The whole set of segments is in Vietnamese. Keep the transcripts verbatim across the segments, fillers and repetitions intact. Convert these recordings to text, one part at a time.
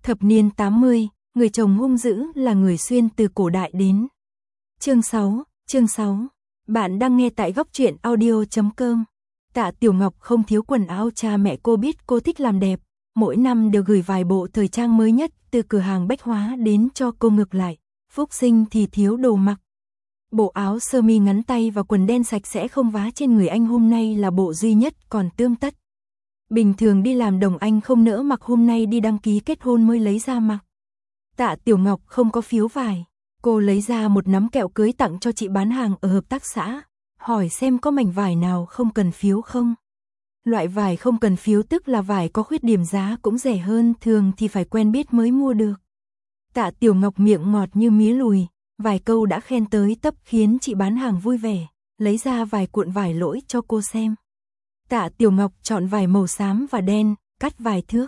Thập niên tám mươi, người chồng hung dữ là người xuyên từ cổ đại đến. Chương sáu, chương sáu. Bạn đang nghe tại góc truyện audio chấm com. Tạ Tiểu Ngọc không thiếu quần áo, cha mẹ cô biết cô thích làm đẹp, mỗi năm đều gửi vài bộ thời trang mới nhất từ cửa hàng bách hóa đến cho cô. Ngược lại, Phúc Sinh thì thiếu đồ mặc. Bộ áo sơ mi ngắn tay và quần đen sạch sẽ không vá trên người anh hôm nay là bộ duy nhất còn tươm tất. Bình thường đi làm đồng anh không nỡ mặc, hôm nay đi đăng ký kết hôn mới lấy ra mặc. Tạ Tiểu Ngọc không có phiếu vải, cô lấy ra một nắm kẹo cưới tặng cho chị bán hàng ở hợp tác xã, hỏi xem có mảnh vải nào không cần phiếu không. Loại vải không cần phiếu tức là vải có khuyết điểm, giá cũng rẻ hơn, thường thì phải quen biết mới mua được. Tạ Tiểu Ngọc miệng ngọt như mía lùi, vài câu đã khen tới tấp khiến chị bán hàng vui vẻ, lấy ra vài cuộn vải lỗi cho cô xem. Tạ Tiểu Ngọc chọn vải màu xám và đen, cắt vài thước.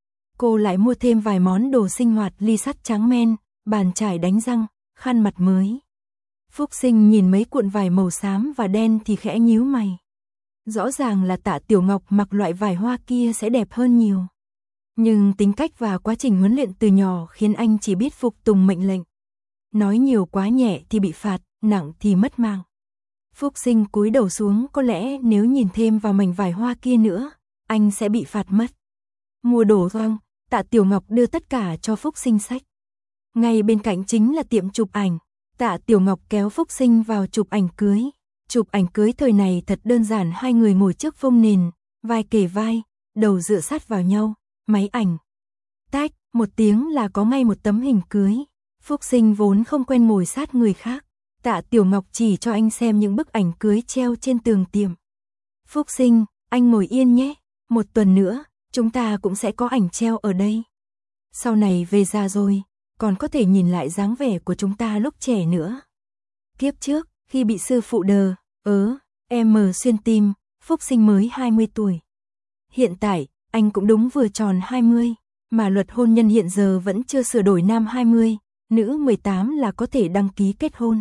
Cô lại mua thêm vài món đồ sinh hoạt, ly sắt trắng men, bàn chải đánh răng, khăn mặt mới. Phúc Sinh nhìn mấy cuộn vải màu xám và đen thì khẽ nhíu mày. Rõ ràng là Tạ Tiểu Ngọc mặc loại vải hoa kia sẽ đẹp hơn nhiều. Nhưng tính cách và quá trình huấn luyện từ nhỏ khiến anh chỉ biết phục tùng mệnh lệnh. Nói nhiều quá nhẹ thì bị phạt, nặng thì mất mạng. Phúc Sinh cúi đầu xuống, có lẽ nếu nhìn thêm vào mảnh vải hoa kia nữa, anh sẽ bị phạt mất. Mua đồ không? Tạ Tiểu Ngọc đưa tất cả cho Phúc Sinh xách. Ngay bên cạnh chính là tiệm chụp ảnh. Tạ Tiểu Ngọc kéo Phúc Sinh vào chụp ảnh cưới. Chụp ảnh cưới thời này thật đơn giản, hai người ngồi trước phông nền, vai kề vai, đầu dựa sát vào nhau, máy ảnh. Tách, một tiếng là có ngay một tấm hình cưới. Phúc Sinh vốn không quen ngồi sát người khác. Tạ Tiểu Ngọc chỉ cho anh xem những bức ảnh cưới treo trên tường tiệm. Phúc Sinh, anh ngồi yên nhé, một tuần nữa, chúng ta cũng sẽ có ảnh treo ở đây. Sau này về già rồi, còn có thể nhìn lại dáng vẻ của chúng ta lúc trẻ nữa. Kiếp trước, khi bị sư phụ đờ, ớ, em xuyên tim, Phúc Sinh mới hai mươi tuổi. Hiện tại, anh cũng đúng vừa tròn hai mươi, mà luật hôn nhân hiện giờ vẫn chưa sửa đổi, nam hai mươi, nữ mười tám là có thể đăng ký kết hôn.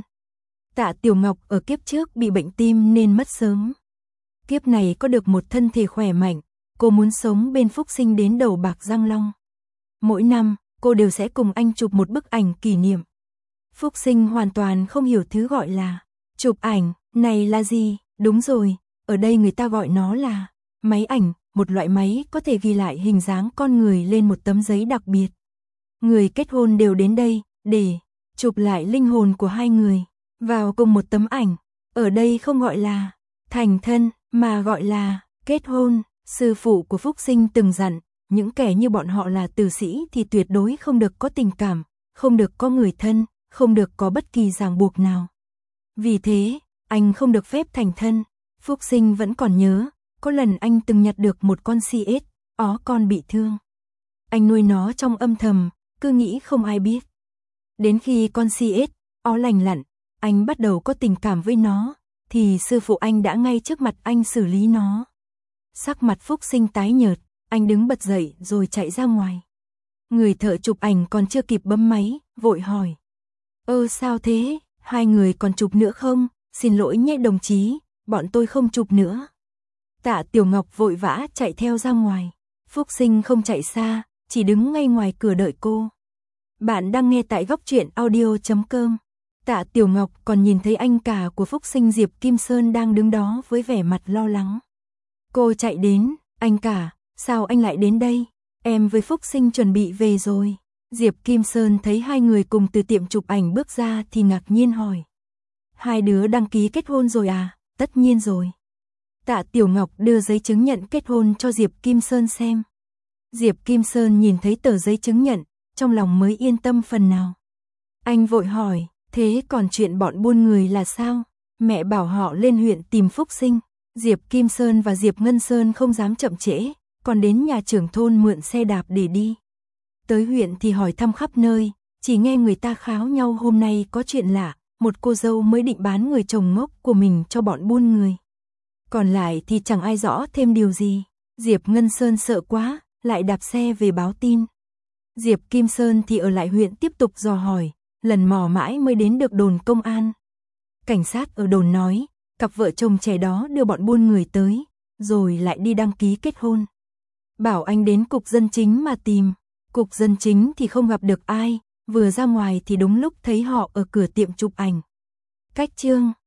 Tạ Tiểu Ngọc ở kiếp trước bị bệnh tim nên mất sớm. Kiếp này có được một thân thể khỏe mạnh, cô muốn sống bên Phúc Sinh đến đầu bạc răng long. Mỗi năm, cô đều sẽ cùng anh chụp một bức ảnh kỷ niệm. Phúc Sinh hoàn toàn không hiểu thứ gọi là chụp ảnh, này là gì? Đúng rồi, ở đây người ta gọi nó là máy ảnh, một loại máy có thể ghi lại hình dáng con người lên một tấm giấy đặc biệt. Người kết hôn đều đến đây để chụp lại linh hồn của hai người vào cùng một tấm ảnh. Ở đây không gọi là thành thân mà gọi là kết hôn. Sư phụ của Phúc Sinh từng dặn, những kẻ như bọn họ là tử sĩ thì tuyệt đối không được có tình cảm, không được có người thân, không được có bất kỳ ràng buộc nào. Vì thế, anh không được phép thành thân. Phúc Sinh vẫn còn nhớ, có lần anh từng nhặt được một con si ếch, ó con bị thương. Anh nuôi nó trong âm thầm, cứ nghĩ không ai biết. Đến khi con si ếch, ó lành lặn, anh bắt đầu có tình cảm với nó, thì sư phụ anh đã ngay trước mặt anh xử lý nó. Sắc mặt Phúc Sinh tái nhợt, anh đứng bật dậy rồi chạy ra ngoài. Người thợ chụp ảnh còn chưa kịp bấm máy, vội hỏi. Ơ sao thế, hai người còn chụp nữa không? Xin lỗi nhé đồng chí, bọn tôi không chụp nữa. Tạ Tiểu Ngọc vội vã chạy theo ra ngoài. Phúc Sinh không chạy xa, chỉ đứng ngay ngoài cửa đợi cô. Bạn đang nghe tại góc truyện audio chấm com. Tạ Tiểu Ngọc còn nhìn thấy anh cả của Phúc Sinh, Diệp Kim Sơn, đang đứng đó với vẻ mặt lo lắng. Cô chạy đến, anh cả, sao anh lại đến đây? Em với Phúc Sinh chuẩn bị về rồi. Diệp Kim Sơn thấy hai người cùng từ tiệm chụp ảnh bước ra thì ngạc nhiên hỏi. Hai đứa đăng ký kết hôn rồi à? Tất nhiên rồi. Tạ Tiểu Ngọc đưa giấy chứng nhận kết hôn cho Diệp Kim Sơn xem. Diệp Kim Sơn nhìn thấy tờ giấy chứng nhận, trong lòng mới yên tâm phần nào. Anh vội hỏi, thế còn chuyện bọn buôn người là sao? Mẹ bảo họ lên huyện tìm Phúc Sinh. Diệp Kim Sơn và Diệp Ngân Sơn không dám chậm trễ, còn đến nhà trưởng thôn mượn xe đạp để đi. Tới huyện thì hỏi thăm khắp nơi, chỉ nghe người ta kháo nhau hôm nay có chuyện lạ, một cô dâu mới định bán người chồng ngốc của mình cho bọn buôn người. Còn lại thì chẳng ai rõ thêm điều gì. Diệp Ngân Sơn sợ quá, lại đạp xe về báo tin. Diệp Kim Sơn thì ở lại huyện tiếp tục dò hỏi, lần mò mãi mới đến được đồn công an. Cảnh sát ở đồn nói, cặp vợ chồng trẻ đó đưa bọn buôn người tới, rồi lại đi đăng ký kết hôn. Bảo anh đến cục dân chính mà tìm. Cục dân chính thì không gặp được ai, vừa ra ngoài thì đúng lúc thấy họ ở cửa tiệm chụp ảnh. Cách chương